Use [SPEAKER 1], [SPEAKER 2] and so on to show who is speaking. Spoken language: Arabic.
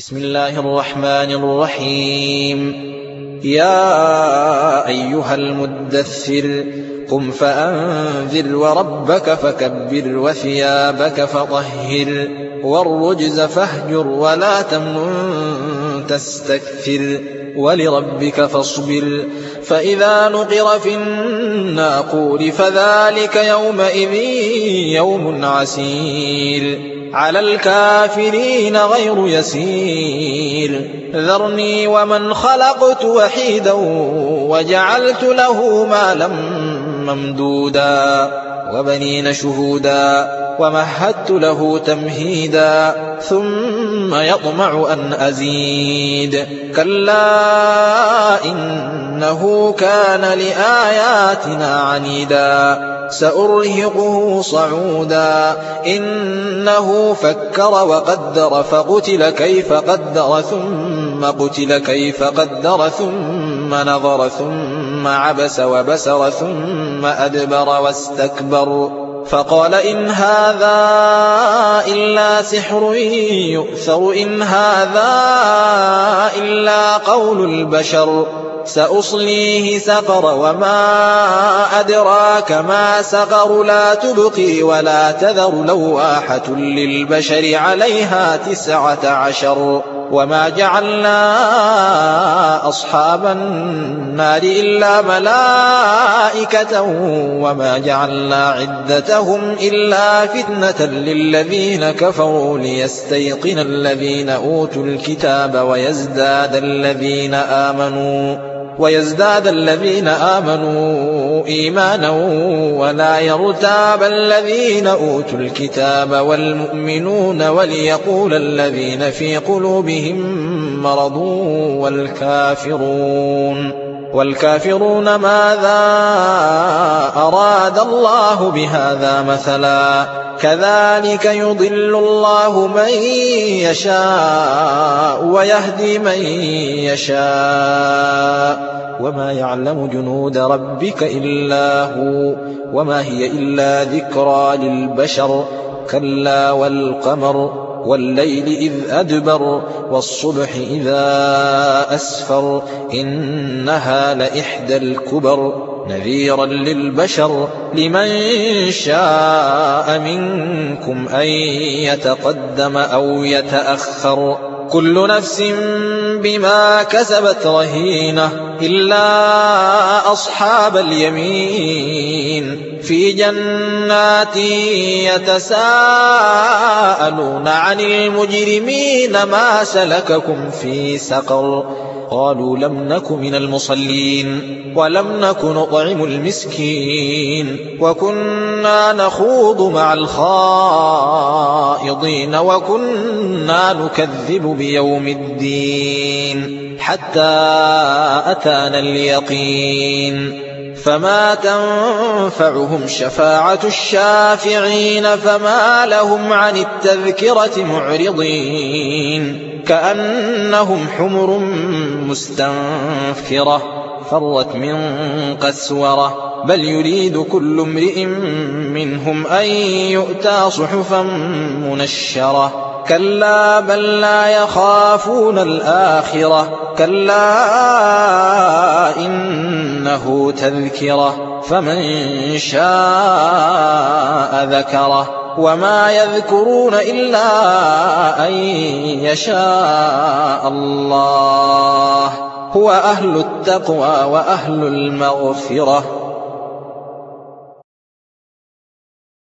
[SPEAKER 1] بسم الله الرحمن الرحيم. يا أيها المدثر قم فأنذر وربك فكبر وثيابك فطهر والرجز فاهجر ولا تمنن تستكثر ولربك فاصبر فإذا نقر في الناقور فذلك يومئذ يوم عسير على الكافرين غير يسير ذرني ومن خلقت وحيدا وجعلت له مالا ممدودا وبنين شهودا ومهدت له تمهيدا ثم يطمع أن أزيد كلا إنه كان لآياتنا عنيدا سأرهقه صعودا إنه فكر وقدر فقتل كيف قدر ثم قتل كيف قدر ثم نظر ثم عبس وبسر ثم أدبر واستكبر فقال إن هذا إلا سحر يؤثر إن هذا إلا قول البشر سأصليه سقر وما أدراك ما سقر لا تبقي ولا تذر لواحة للبشر عليها 19 وما جعلنا أصحاب النار إلا ملائكة وما جعلنا عدتهم إلا فتنة للذين كفروا ليستيقن الذين أوتوا الكتاب ويزداد الذين آمنوا إيمانا ولا يرتاب الذين أوتوا الكتاب والمؤمنون وليقول الذين في قلوبهم مرض والكافرون ماذا أراد الله بهذا مثلا كذلك يضل الله من يشاء ويهدي من يشاء وما يعلم جنود ربك إلا هو وما هي إلا ذكرى للبشر كلا والقمر والليل إذ أدبر والصبح إذا أسفر إنها لإحدى الكبر نذيرا للبشر لمن شاء منكم أن يتقدم أو يتأخر كل نفس بما كسبت رهينة إلا أصحاب اليمين في جنات يتساءلون عن المجرمين ما سلككم في سقر قالوا لم نك من المصلين ولم نك نطعم المسكين وكنا نخوض مع الخائضين وكنا نكذب بيوم الدين حتى أتانا اليقين فما تنفعهم شفاعة الشافعين فما لهم عن التذكرة معرضين كأنهم حمر مستنفرة فرت من قسورة بل يريد كل امرئ منهم أن يؤتى صحفا منشرة كلا بل لا يخافون الآخرة كلا إنه تذكرة فمن شاء ذكره وما يذكرون إلا أن يشاء الله هو أهل التقوى وأهل المغفرة